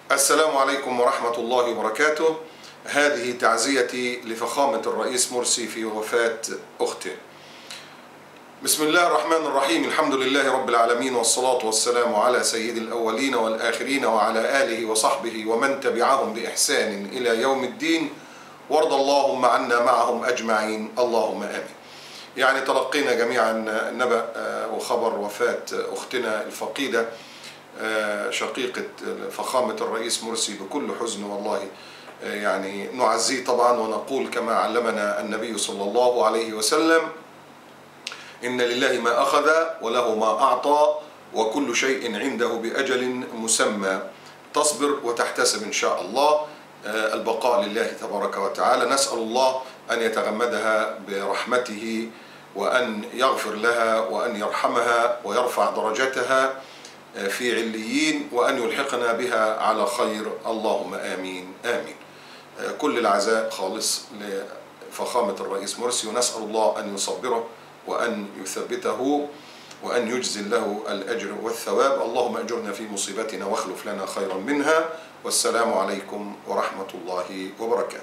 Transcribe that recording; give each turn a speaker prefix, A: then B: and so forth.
A: السلام عليكم ورحمة الله وبركاته. هذه تعزيتي لفخامة الرئيس مرسي في وفاة أخته. بسم الله الرحمن الرحيم. الحمد لله رب العالمين، والصلاة والسلام على سيد الأولين والآخرين وعلى آله وصحبه ومن تبعهم بإحسان إلى يوم الدين، وارض اللهم عنا معهم أجمعين، اللهم آمين. يعني تلقينا جميعا نبأ وخبر وفاة أختنا الفقيدة شقيقة فخامة الرئيس مرسي بكل حزن، والله يعني نعزيه طبعا، ونقول كما علمنا النبي صلى الله عليه وسلم: إن لله ما أخذ وله ما أعطى وكل شيء عنده بأجل مسمى. تصبر وتحتسب إن شاء الله. البقاء لله تبارك وتعالى. نسأل الله أن يتغمدها برحمته، وأن يغفر لها، وأن يرحمها، ويرفع درجتها في عليين، وأن يلحقنا بها على خير، اللهم آمين آمين. كل العزاء خالص لفخامة الرئيس مرسي، ونسأل الله أن يصبره وأن يثبته وأن يجزل له الأجر والثواب. اللهم أجرنا في مصيبتنا واخلف لنا خيرا منها. والسلام عليكم ورحمة الله وبركاته.